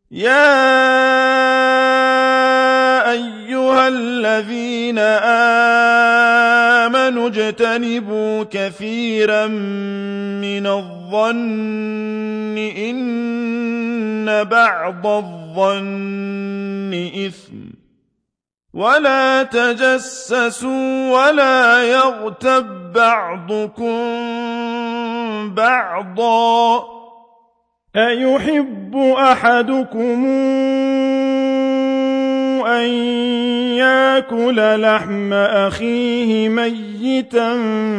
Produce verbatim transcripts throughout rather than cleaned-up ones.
يا أيها الذين آمنوا اجتنبوا كثيرا من الظن إن بعض الظن إثم ولا تجسسوا ولا يغتب بعضكم بعضا أيحب أحدكم أن يأكل لحم أخيه ميتا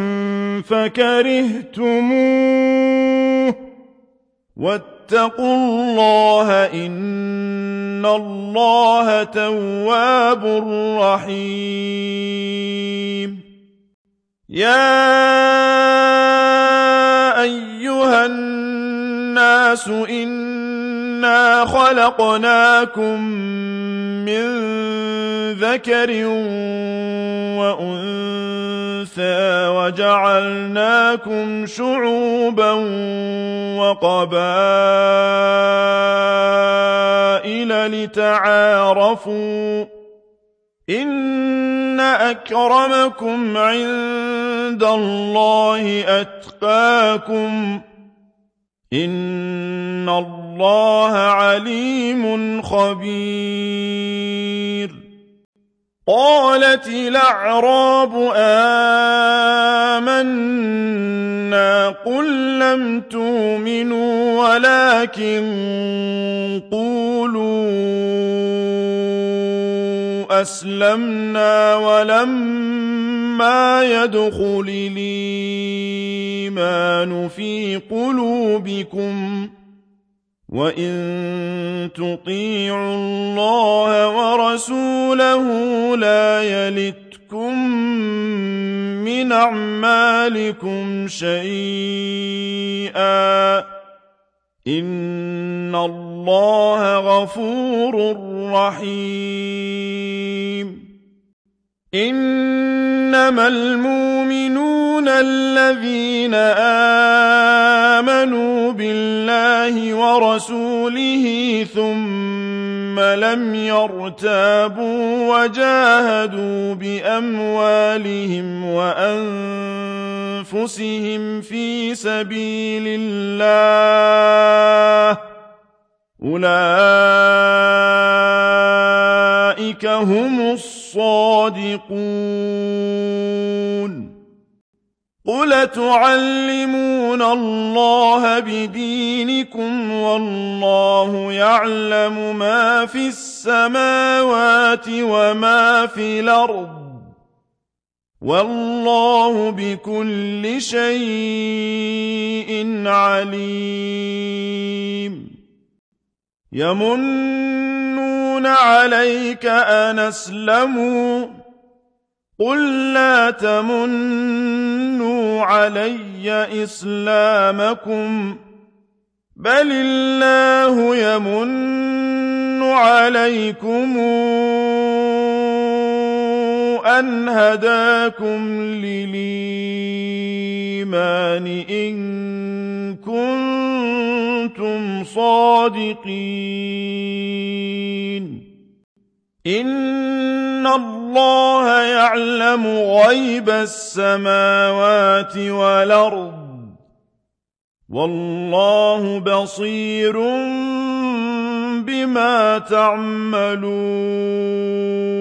فكرهتموه واتقوا الله إن الله تواب رحيم يا أيها الناس إنا خلقناكم من ذكر وأنثى وجعلناكم شعوبا وقبائل لتعارفوا إن أكرمكم عند الله أتقاكم إن الله عليم خبير قالت الأعراب آمنا قل لم تؤمنوا ولكن قولوا أسلمنا ولما يدخل الإيمان في قلوبكم وإن تطيعوا الله ورسوله لا يلتكم من أعمالكم شيئا إن الله غفور رحيم إنما المؤمنون الذين آمنوا بالله ورسوله ثم لم يرتابوا وجاهدوا بأموالهم وأنفسهم في سبيل الله أولئك هم الصادقون قل تعلمون الله بدينكم والله يعلم ما في السماوات وما في الأرض والله بكل شيء عليم يمنون عليك أن أسلموا قل لا تمنوا علي إسلامكم بل الله يمن عليكم أن هداكم للإيمان إن كنتم صادقين إن الله يعلم غيب السماوات والأرض والله بصير بما تعملون